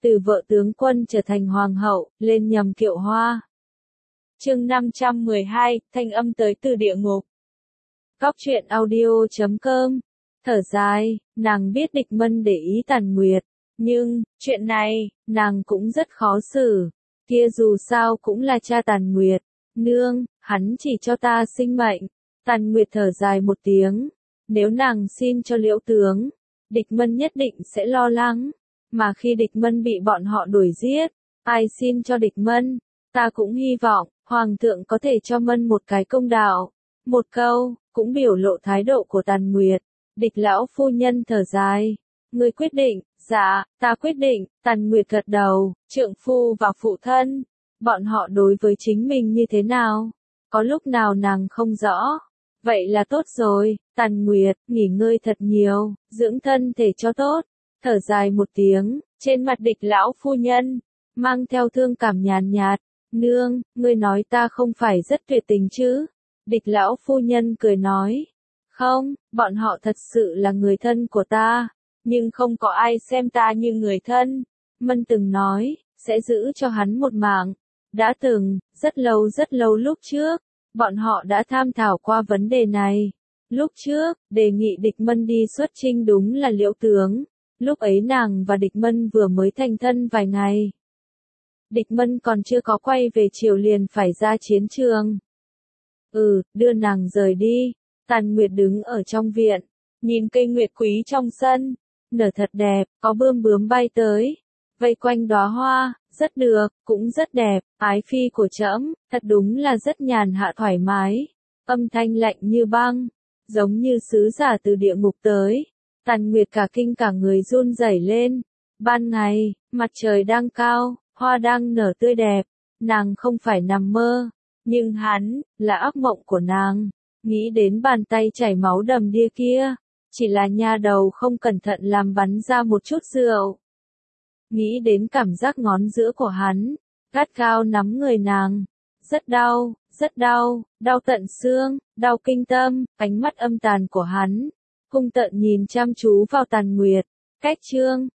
từ vợ tướng quân trở thành hoàng hậu, lên nhầm kiệu hoa. Chương 512, thanh âm tới từ địa ngục. Góc truyện audio.com. Thở dài, nàng biết Địch Mân để ý Tàn Nguyệt, nhưng, chuyện này, nàng cũng rất khó xử. Kia dù sao cũng là cha Tàn Nguyệt. Nương, hắn chỉ cho ta sinh mệnh. Tàn Nguyệt thở dài một tiếng. Nếu nàng xin cho Liễu tướng, Địch Mân nhất định sẽ lo lắng. Mà khi Địch Mân bị bọn họ đuổi giết, ai xin cho Địch Mân? Ta cũng hy vọng, Hoàng thượng có thể cho Mân một cái công đạo. Một câu, cũng biểu lộ thái độ của Tàn Nguyệt. Địch lão phu nhân thở dài. Ngươi quyết định, dạ, ta quyết định. Tàn Nguyệt gật đầu, trượng phu và phụ thân. Bọn họ đối với chính mình như thế nào? Có lúc nào nàng không rõ? Vậy là tốt rồi, Tàn Nguyệt, nghỉ ngơi thật nhiều, dưỡng thân thể cho tốt. Thở dài một tiếng, trên mặt Địch lão phu nhân, mang theo thương cảm nhàn nhạt. Nương, ngươi nói ta không phải rất tuyệt tình chứ? Địch lão phu nhân cười nói. Không, bọn họ thật sự là người thân của ta, nhưng không có ai xem ta như người thân. Mân từng nói, sẽ giữ cho hắn một mạng. Đã từng, rất lâu lúc trước, bọn họ đã tham thảo qua vấn đề này. Lúc trước, đề nghị Địch Mân đi xuất chinh đúng là Liễu tướng. Lúc ấy nàng và Địch Mân vừa mới thành thân vài ngày. Địch Mân còn chưa có quay về triều liền phải ra chiến trường. Đưa nàng rời đi. Tàn Nguyệt đứng ở trong viện, nhìn cây nguyệt quý trong sân, nở thật đẹp, có bươm bướm bay tới, vây quanh đóa hoa, rất được, cũng rất đẹp, ái phi của trẫm, thật đúng là rất nhàn hạ thoải mái, âm thanh lạnh như băng, giống như sứ giả từ địa ngục tới. Tàn Nguyệt cả kinh cả người run rẩy lên. Ban ngày, mặt trời đang cao, hoa đang nở tươi đẹp, nàng không phải nằm mơ, nhưng hắn, là ác mộng của nàng. Nghĩ đến bàn tay chảy máu đầm đìa kia, chỉ là nha đầu không cẩn thận làm bắn ra một chút rượu. Nghĩ đến cảm giác ngón giữa của hắn, gắt gao nắm người nàng, rất đau, đau tận xương, đau kinh tâm. Ánh mắt âm tàn của hắn, hung tợn nhìn chăm chú vào Tàn Nguyệt. Cách chương,